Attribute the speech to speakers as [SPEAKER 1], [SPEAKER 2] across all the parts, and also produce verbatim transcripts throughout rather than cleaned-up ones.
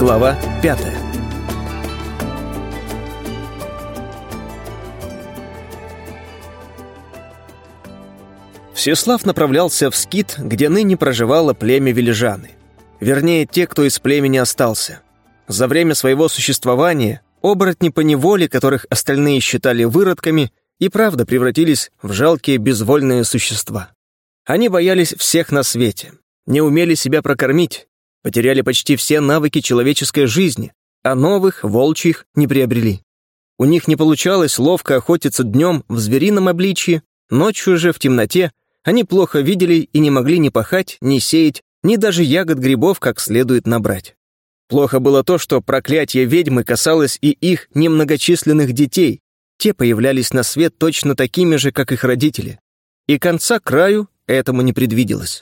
[SPEAKER 1] Глава пятая. Всеслав направлялся в скит, где ныне проживало племя Вележаны. Вернее, те, кто из племени остался. За время своего существования оборотни поневоле, которых остальные считали выродками, и правда превратились в жалкие безвольные существа. Они боялись всех на свете, не умели себя прокормить, потеряли почти все навыки человеческой жизни, а новых, волчьих, не приобрели. У них не получалось ловко охотиться днем в зверином обличье, ночью же в темноте они плохо видели и не могли ни пахать, ни сеять, ни даже ягод грибов как следует набрать. Плохо было то, что проклятие ведьмы касалось и их немногочисленных детей, те появлялись на свет точно такими же, как их родители, и конца краю этому не предвиделось.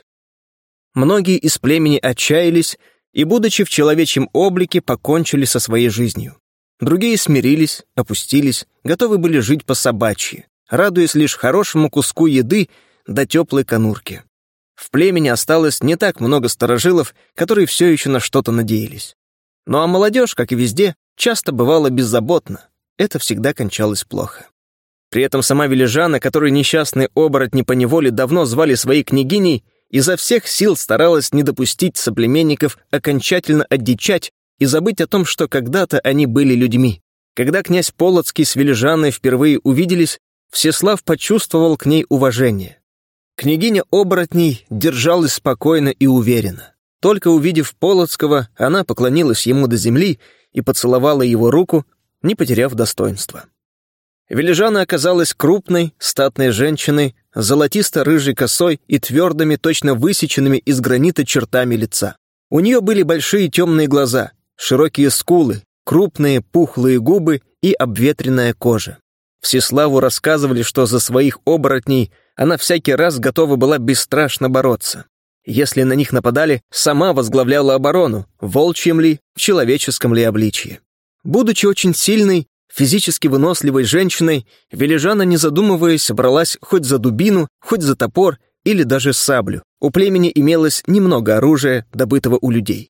[SPEAKER 1] Многие из племени отчаялись и, будучи в человечьем облике, покончили со своей жизнью. Другие смирились, опустились, готовы были жить по-собачьи, радуясь лишь хорошему куску еды да теплой конурке. В племени осталось не так много старожилов, которые все еще на что-то надеялись. Ну а молодежь, как и везде, часто бывала беззаботна. Это всегда кончалось плохо. При этом сама Вележана, которую несчастные оборотни поневоле давно звали своей княгиней, изо всех сил старалась не допустить соплеменников окончательно одичать и забыть о том, что когда-то они были людьми. Когда князь Полоцкий с Вележаной впервые увиделись, Всеслав почувствовал к ней уважение. Княгиня оборотней держалась спокойно и уверенно. Только увидев Полоцкого, она поклонилась ему до земли и поцеловала его руку, не потеряв достоинства. Вележана оказалась крупной, статной женщиной, с золотисто-рыжей косой и твердыми, точно высеченными из гранита чертами лица. У нее были большие темные глаза, широкие скулы, крупные пухлые губы и обветренная кожа. Всеславу рассказывали, что за своих оборотней она всякий раз готова была бесстрашно бороться. Если на них нападали, сама возглавляла оборону, в волчьем ли, в человеческом ли обличье. Будучи очень сильной, физически выносливой женщиной, Вележана, не задумываясь, бралась хоть за дубину, хоть за топор или даже саблю. У племени имелось немного оружия, добытого у людей.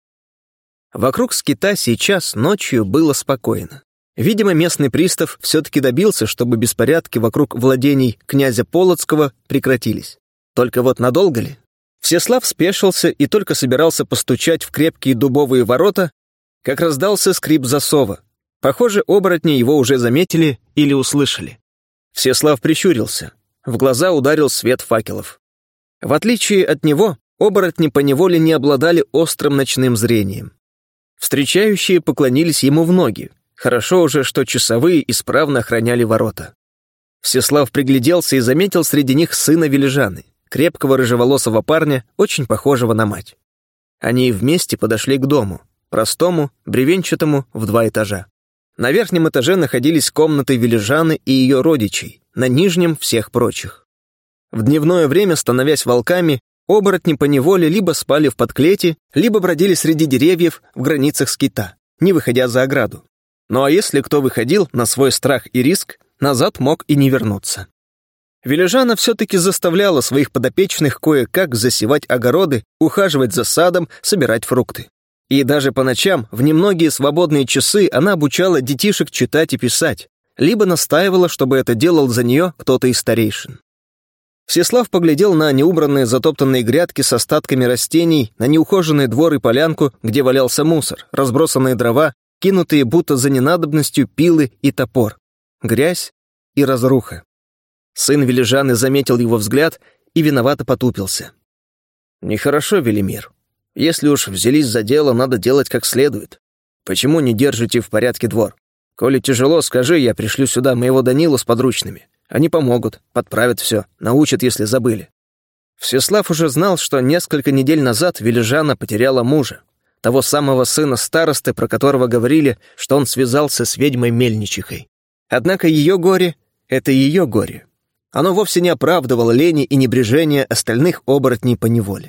[SPEAKER 1] Вокруг скита сейчас ночью было спокойно. Видимо, местный пристав все-таки добился, чтобы беспорядки вокруг владений князя Полоцкого прекратились. Только вот надолго ли? Всеслав спешился и только собирался постучать в крепкие дубовые ворота, как раздался скрип засова. Похоже, оборотни его уже заметили или услышали. Всеслав прищурился. В глаза ударил свет факелов. В отличие от него, оборотни поневоле не обладали острым ночным зрением. Встречающие поклонились ему в ноги. Хорошо уже, что часовые исправно охраняли ворота. Всеслав пригляделся и заметил среди них сына Вележаны, крепкого рыжеволосого парня, очень похожего на мать. Они вместе подошли к дому, простому, бревенчатому, в два этажа. На верхнем этаже находились комнаты Вележаны и ее родичей, на нижнем — всех прочих. В дневное время, становясь волками, оборотни поневоле либо спали в подклете, либо бродили среди деревьев в границах скита, не выходя за ограду. Ну а если кто выходил на свой страх и риск, назад мог и не вернуться. Вележана все-таки заставляла своих подопечных кое-как засевать огороды, ухаживать за садом, собирать фрукты. И даже по ночам, в немногие свободные часы, она обучала детишек читать и писать, либо настаивала, чтобы это делал за нее кто-то из старейшин. Всеслав поглядел на неубранные затоптанные грядки с остатками растений, на неухоженный двор и полянку, где валялся мусор, разбросанные дрова, кинутые будто за ненадобностью пилы и топор, грязь и разруха. Сын Вележаны заметил его взгляд и виновато потупился. «Нехорошо, Велимир. Если уж взялись за дело, надо делать как следует. Почему не держите в порядке двор? Коли тяжело, скажи, я пришлю сюда моего Данилу с подручными. Они помогут, подправят все, научат, если забыли». Всеслав уже знал, что несколько недель назад Вележана потеряла мужа, того самого сына старосты, про которого говорили, что он связался с ведьмой Мельничихой. Однако ее горе — это ее горе. Оно вовсе не оправдывало лени и небрежения остальных оборотней поневоле.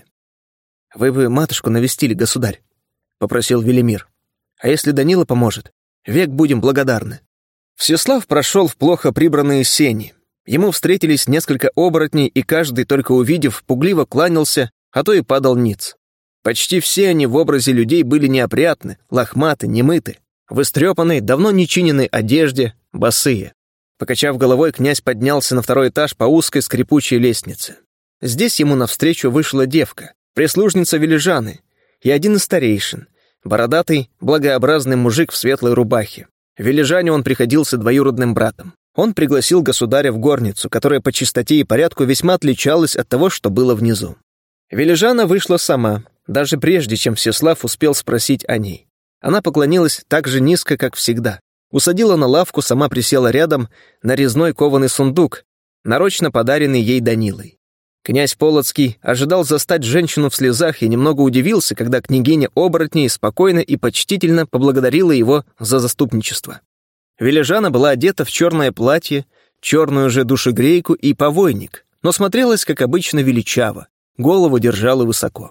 [SPEAKER 1] «Вы бы матушку навестили, государь», — попросил Велимир. «А если Данила поможет, век будем благодарны». Всеслав прошел в плохо прибранные сени. Ему встретились несколько оборотней, и каждый, только увидев, пугливо кланялся, а то и падал ниц. Почти все они в образе людей были неопрятны, лохматы, немыты, в истрепанной, давно не чиненной одежде, босые. Покачав головой, князь поднялся на второй этаж по узкой скрипучей лестнице. Здесь ему навстречу вышла девка, прислужница Вележаны, и один из старейшин, бородатый, благообразный мужик в светлой рубахе. Вележане он приходился двоюродным братом. Он пригласил государя в горницу, которая по чистоте и порядку весьма отличалась от того, что было внизу. Вележана вышла сама, даже прежде, чем Всеслав успел спросить о ней. Она поклонилась так же низко, как всегда. Усадила на лавку, сама присела рядом на резной кованый сундук, нарочно подаренный ей Данилой. Князь Полоцкий ожидал застать женщину в слезах и немного удивился, когда княгиня оборотней спокойно и почтительно поблагодарила его за заступничество. Вележана была одета в черное платье, черную же душегрейку и повойник, но смотрелась, как обычно, величаво, голову держала высоко.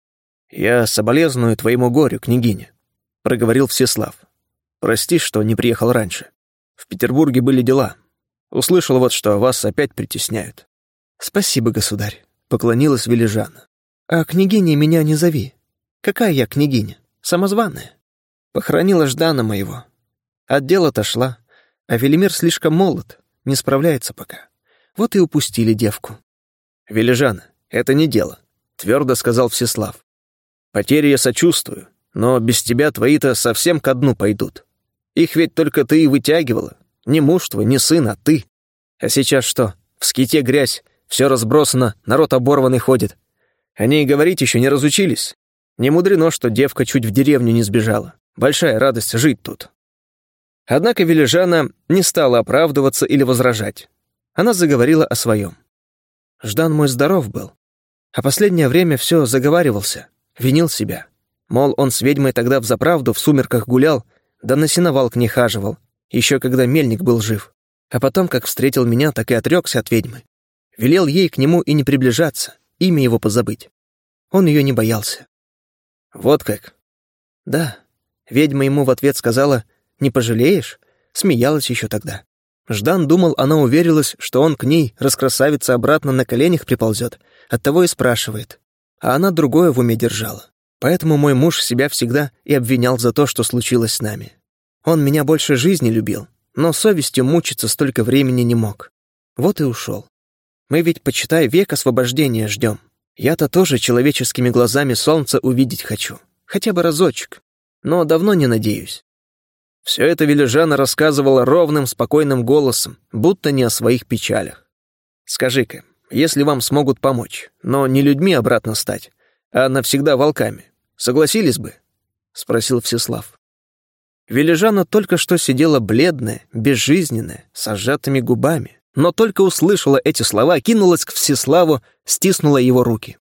[SPEAKER 1] «Я соболезную твоему горю, княгиня», — проговорил Всеслав. «Прости, что не приехал раньше. В Петербурге были дела. Услышал вот, что вас опять притесняют». «Спасибо, государь», — поклонилась Вележана. «А княгиней меня не зови. Какая я княгиня? Самозваная. Похоронила Ждана моего. От дела отошла, а Велимир слишком молод, не справляется пока. Вот и упустили девку». «Вележана, это не дело», — твердо сказал Всеслав. «Потери я сочувствую, но без тебя твои-то совсем ко дну пойдут. Их ведь только ты и вытягивала. Не муж твой, не сын, а ты. А сейчас что? В ските грязь, все разбросано, народ оборванный ходит. Они и говорить еще не разучились. Не мудрено, что девка чуть в деревню не сбежала. Большая радость жить тут». Однако Вележана не стала оправдываться или возражать. Она заговорила о своем. «Ждан мой здоров был, а последнее время все заговаривался, винил себя. Мол, он с ведьмой тогда взаправду в сумерках гулял, да на сеновал к ней хаживал, еще когда мельник был жив. А потом, как встретил меня, так и отрекся от ведьмы. Велел ей к нему и не приближаться, имя его позабыть. Он ее не боялся». «Вот как?» «Да». Ведьма ему в ответ сказала: «Не пожалеешь?» Смеялась еще тогда. Ждан думал, она уверилась, что он к ней, раскрасавица, обратно на коленях приползет, оттого и спрашивает. А она другое в уме держала. Поэтому мой муж себя всегда и обвинял за то, что случилось с нами. Он меня больше жизни любил, но совестью мучиться столько времени не мог. Вот и ушел. Мы ведь, почитай, век освобождения ждем. Я-то тоже человеческими глазами солнце увидеть хочу. Хотя бы разочек. Но давно не надеюсь». Все это Вележана рассказывала ровным, спокойным голосом, будто не о своих печалях. «Скажи-ка, если вам смогут помочь, но не людьми обратно стать, а навсегда волками, согласились бы?» — спросил Всеслав. Вележана только что сидела бледная, безжизненная, с сжатыми губами, но только услышала эти слова, кинулась к Всеславу, стиснула его руки.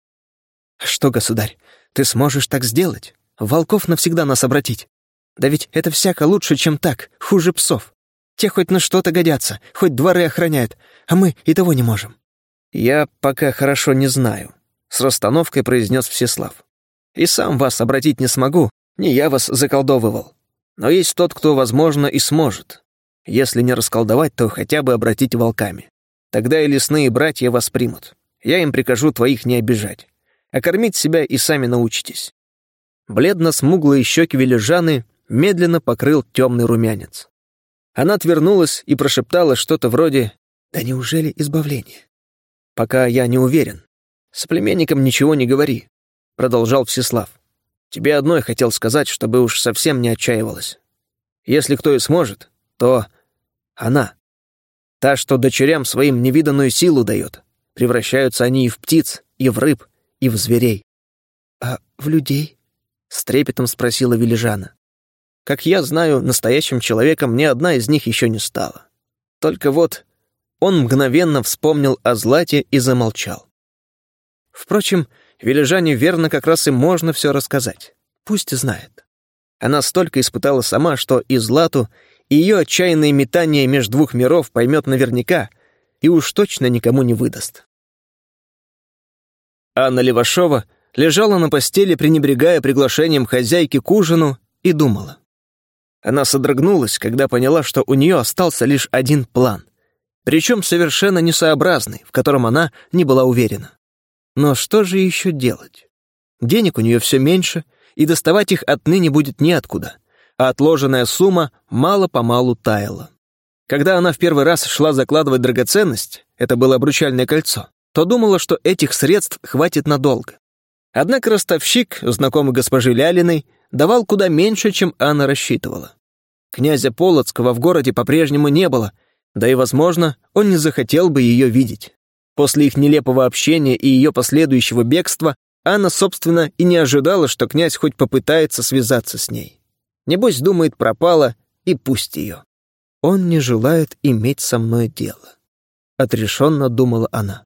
[SPEAKER 1] «Что, государь, ты сможешь так сделать? Волков навсегда нас обратить? Да ведь это всяко лучше, чем так, хуже псов. Те хоть на что-то годятся, хоть дворы охраняют, а мы и того не можем». «Я пока хорошо не знаю», — с расстановкой произнес Всеслав. «И сам вас обратить не смогу, не я вас заколдовывал. Но есть тот, кто, возможно, и сможет. Если не расколдовать, то хотя бы обратить волками. Тогда и лесные братья вас примут. Я им прикажу твоих не обижать. А кормить себя и сами научитесь». Бледно-смуглые щеки Вележаны медленно покрыл темный румянец. Она отвернулась и прошептала что-то вроде «Да неужели избавление?» «Пока я не уверен. С племенником ничего не говори», — продолжал Всеслав. «Тебе одной хотел сказать, чтобы уж совсем не отчаивалась. Если кто и сможет, то она. Та, что дочерям своим невиданную силу дает. Превращаются они и в птиц, и в рыб, и в зверей». «А в людей?» — с трепетом спросила Вележана. «Как я знаю, настоящим человеком ни одна из них еще не стала. Только вот...» Он мгновенно вспомнил о Злате и замолчал. Впрочем, Вележане верно как раз и можно все рассказать. Пусть знает. Она столько испытала сама, что и Злату, и ее отчаянные метания между двух миров поймет наверняка и уж точно никому не выдаст. Анна Левашова лежала на постели, пренебрегая приглашением хозяйки к ужину, и думала. Она содрогнулась, когда поняла, что у нее остался лишь один план, причем совершенно несообразный, в котором она не была уверена. Но что же еще делать? Денег у нее все меньше, и доставать их отныне будет неоткуда, а отложенная сумма мало-помалу таяла. Когда она в первый раз шла закладывать драгоценность, это было обручальное кольцо, то думала, что этих средств хватит надолго. Однако ростовщик, знакомый госпожи Лялиной, давал куда меньше, чем Анна рассчитывала. Князя Полоцкого в городе по-прежнему не было, да и, возможно, он не захотел бы ее видеть. После их нелепого общения и ее последующего бегства Анна, собственно, и не ожидала, что князь хоть попытается связаться с ней. Небось, думает, пропала, и пусть ее. Он не желает иметь со мной дело. Отрешенно думала она.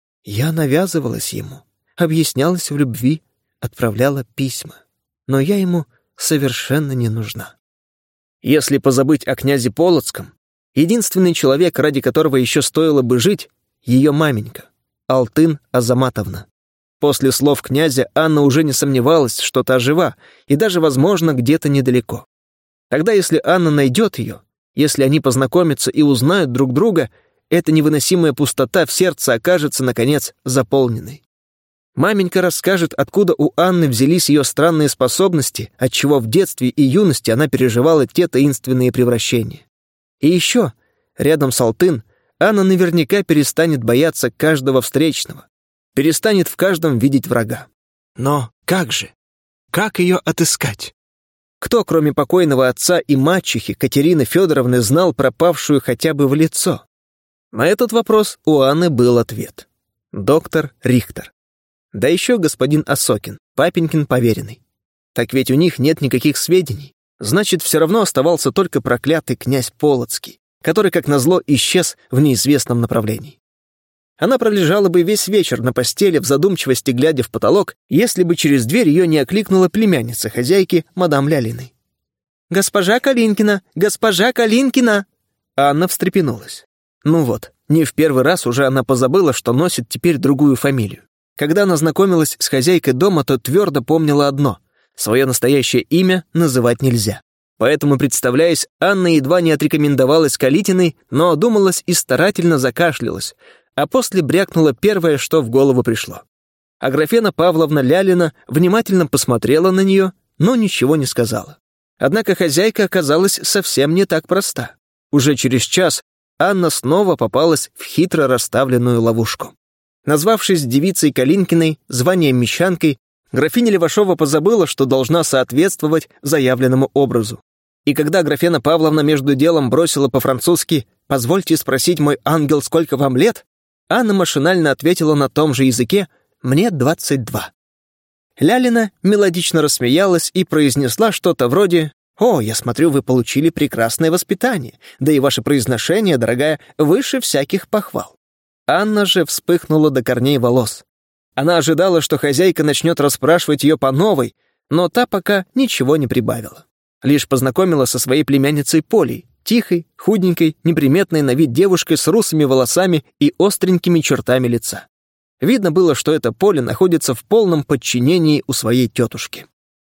[SPEAKER 1] Я навязывалась ему, объяснялась в любви, отправляла письма, но я ему совершенно не нужна. Если позабыть о князе Полоцком, единственный человек, ради которого еще стоило бы жить, ее маменька, Алтын Азаматовна. После слов князя Анна уже не сомневалась, что та жива, и даже, возможно, где-то недалеко. Тогда, если Анна найдет ее, если они познакомятся и узнают друг друга, эта невыносимая пустота в сердце окажется, наконец, заполненной. Маменька расскажет, откуда у Анны взялись ее странные способности, отчего в детстве и юности она переживала те таинственные превращения. И еще, рядом с Алтын, Анна наверняка перестанет бояться каждого встречного, перестанет в каждом видеть врага. Но как же? Как ее отыскать? Кто, кроме покойного отца и мачехи Катерины Федоровны, знал пропавшую хотя бы в лицо? На этот вопрос у Анны был ответ. Доктор Рихтер. Да еще господин Осокин, папенькин поверенный. Так ведь у них нет никаких сведений. Значит, все равно оставался только проклятый князь Полоцкий, который, как назло, исчез в неизвестном направлении. Она пролежала бы весь вечер на постели в задумчивости, глядя в потолок, если бы через дверь ее не окликнула племянница хозяйки, мадам Лялиной. «Госпожа Калинкина! Госпожа Калинкина!» Анна встрепенулась. Ну вот, не в первый раз уже она позабыла, что носит теперь другую фамилию. Когда она знакомилась с хозяйкой дома, то твердо помнила одно — свое настоящее имя называть нельзя. Поэтому, представляясь, Анна едва не отрекомендовалась Калитиной, но одумалась и старательно закашлялась, а после брякнула первое, что в голову пришло. Аграфена Павловна Лялина внимательно посмотрела на нее, но ничего не сказала. Однако хозяйка оказалась совсем не так проста. Уже через час Анна снова попалась в хитро расставленную ловушку. Назвавшись девицей Калинкиной, званием мещанкой, графиня Левашова позабыла, что должна соответствовать заявленному образу. И когда Аграфена Павловна между делом бросила по-французски «Позвольте спросить, мой ангел, сколько вам лет?», Анна машинально ответила на том же языке «Мне двадцать два». Лялина мелодично рассмеялась и произнесла что-то вроде «О, я смотрю, вы получили прекрасное воспитание, да и ваше произношение, дорогая, выше всяких похвал». Анна же вспыхнула до корней волос. Она ожидала, что хозяйка начнет расспрашивать ее по новой, но та пока ничего не прибавила. Лишь познакомила со своей племянницей Полей, тихой, худенькой, неприметной на вид девушкой с русыми волосами и остренькими чертами лица. Видно было, что эта Поля находится в полном подчинении у своей тетушки.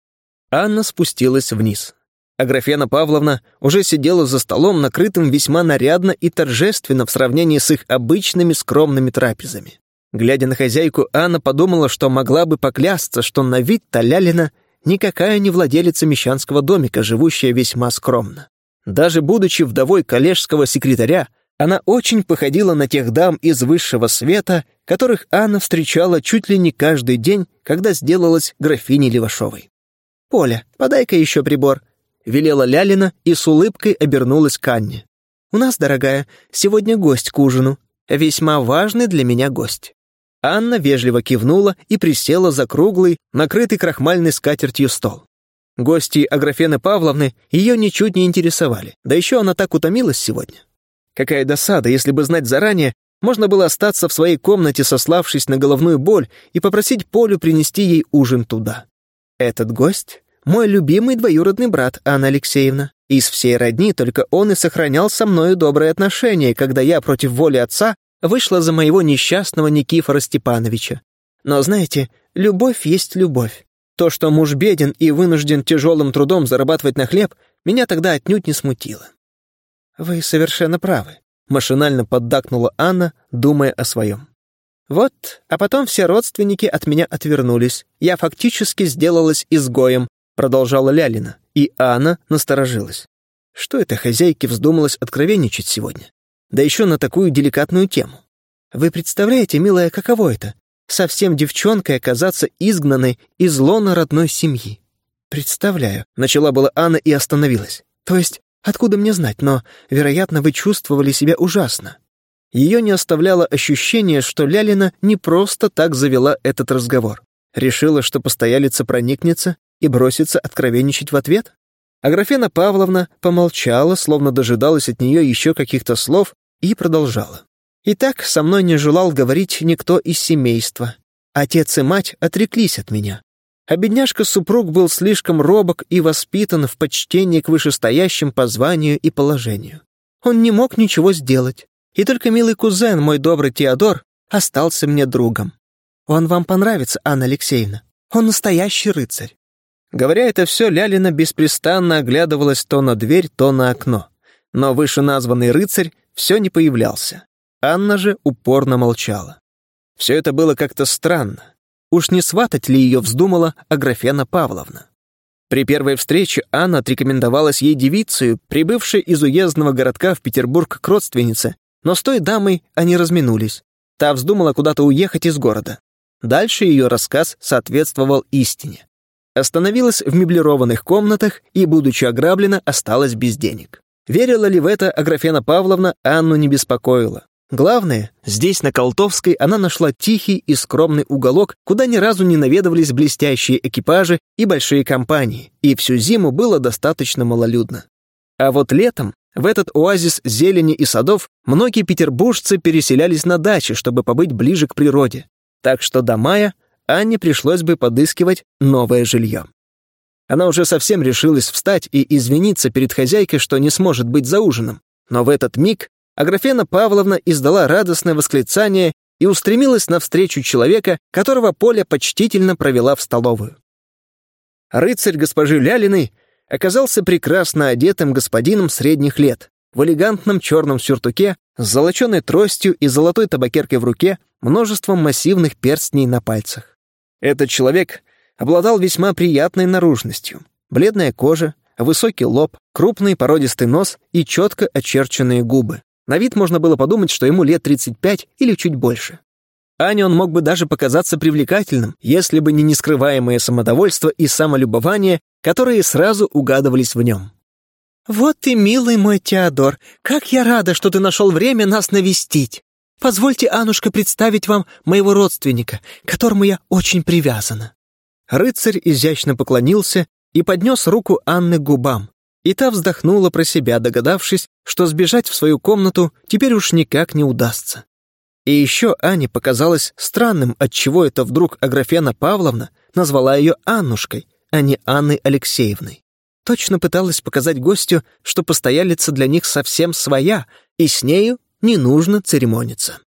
[SPEAKER 1] Анна спустилась вниз. Аграфена Павловна уже сидела за столом, накрытым весьма нарядно и торжественно в сравнении с их обычными скромными трапезами. Глядя на хозяйку, Анна подумала, что могла бы поклясться, что на вид-то Лялина никакая не владелица мещанского домика, живущая весьма скромно. Даже будучи вдовой коллежского секретаря, она очень походила на тех дам из высшего света, которых Анна встречала чуть ли не каждый день, когда сделалась графиней Левашовой. «Поля, подай-ка еще прибор», — велела Лялина и с улыбкой обернулась к Анне. «У нас, дорогая, сегодня гость к ужину. Весьма важный для меня гость». Анна вежливо кивнула и присела за круглый, накрытый крахмальной скатертью стол. Гости Аграфены Павловны ее ничуть не интересовали, да еще она так утомилась сегодня. Какая досада, если бы знать заранее, можно было остаться в своей комнате, сославшись на головную боль, и попросить Полю принести ей ужин туда. Этот гость — мой любимый двоюродный брат, Анна Алексеевна. Из всей родни только он и сохранял со мною добрые отношения, когда я против воли отца вышла за моего несчастного Никифора Степановича. Но знаете, любовь есть любовь. То, что муж беден и вынужден тяжелым трудом зарабатывать на хлеб, меня тогда отнюдь не смутило. «Вы совершенно правы», — машинально поддакнула Анна, думая о своем. Вот, а потом все родственники от меня отвернулись. Я фактически сделалась изгоем, продолжала Лялина, и Анна насторожилась. Что это хозяйке вздумалось откровенничать сегодня? Да еще на такую деликатную тему. Вы представляете, милая, каково это? Совсем девчонкой оказаться изгнанной из лона родной семьи. Представляю, начала была Анна и остановилась. То есть, откуда мне знать, но, вероятно, вы чувствовали себя ужасно. Ее не оставляло ощущение, что Лялина не просто так завела этот разговор. Решила, что постоялица проникнется и бросится откровенничать в ответ? Аграфена Павловна помолчала, словно дожидалась от нее еще каких-то слов, и продолжала. «Итак, со мной не желал говорить никто из семейства. Отец и мать отреклись от меня. А бедняжка-супруг был слишком робок и воспитан в почтении к вышестоящим по званию и положению. Он не мог ничего сделать. И только милый кузен, мой добрый Теодор, остался мне другом. Он вам понравится, Анна Алексеевна. Он настоящий рыцарь». Говоря это все, Лялина беспрестанно оглядывалась то на дверь, то на окно. Но вышеназванный рыцарь все не появлялся. Анна же упорно молчала. Все это было как-то странно. Уж не сватать ли ее вздумала Аграфена Павловна? При первой встрече Анна отрекомендовалась ей девицей, прибывшей из уездного городка в Петербург к родственнице, но с той дамой они разминулись. Та вздумала куда-то уехать из города. Дальше ее рассказ соответствовал истине. Остановилась в меблированных комнатах и, будучи ограблена, осталась без денег. Верила ли в это Аграфена Павловна, Анну не беспокоила. Главное, здесь, на Колтовской, она нашла тихий и скромный уголок, куда ни разу не наведывались блестящие экипажи и большие компании, и всю зиму было достаточно малолюдно. А вот летом, в этот оазис зелени и садов, многие петербуржцы переселялись на дачи, чтобы побыть ближе к природе. Так что до мая Анне пришлось бы подыскивать новое жилье. Она уже совсем решилась встать и извиниться перед хозяйкой, что не сможет быть за ужином. Но в этот миг Аграфена Павловна издала радостное восклицание и устремилась навстречу человека, которого Поля почтительно провела в столовую. Рыцарь госпожи Лялиной оказался прекрасно одетым господином средних лет, в элегантном черном сюртуке, с золоченой тростью и золотой табакеркой в руке, множеством массивных перстней на пальцах. Этот человек обладал весьма приятной наружностью. Бледная кожа, высокий лоб, крупный породистый нос и четко очерченные губы. На вид можно было подумать, что ему лет тридцать пять или чуть больше. Ане он мог бы даже показаться привлекательным, если бы не нескрываемое самодовольство и самолюбование, которые сразу угадывались в нем. «Вот ты, милый мой Теодор, как я рада, что ты нашел время нас навестить. Позвольте, Аннушка, представить вам моего родственника, к которому я очень привязана». Рыцарь изящно поклонился и поднес руку Анны к губам, и та вздохнула про себя, догадавшись, что сбежать в свою комнату теперь уж никак не удастся. И еще Ане показалось странным, отчего это вдруг Аграфена Павловна назвала ее Аннушкой, а не Анной Алексеевной. Точно пыталась показать гостю, что постоялица для них совсем своя, и с нею не нужно церемониться.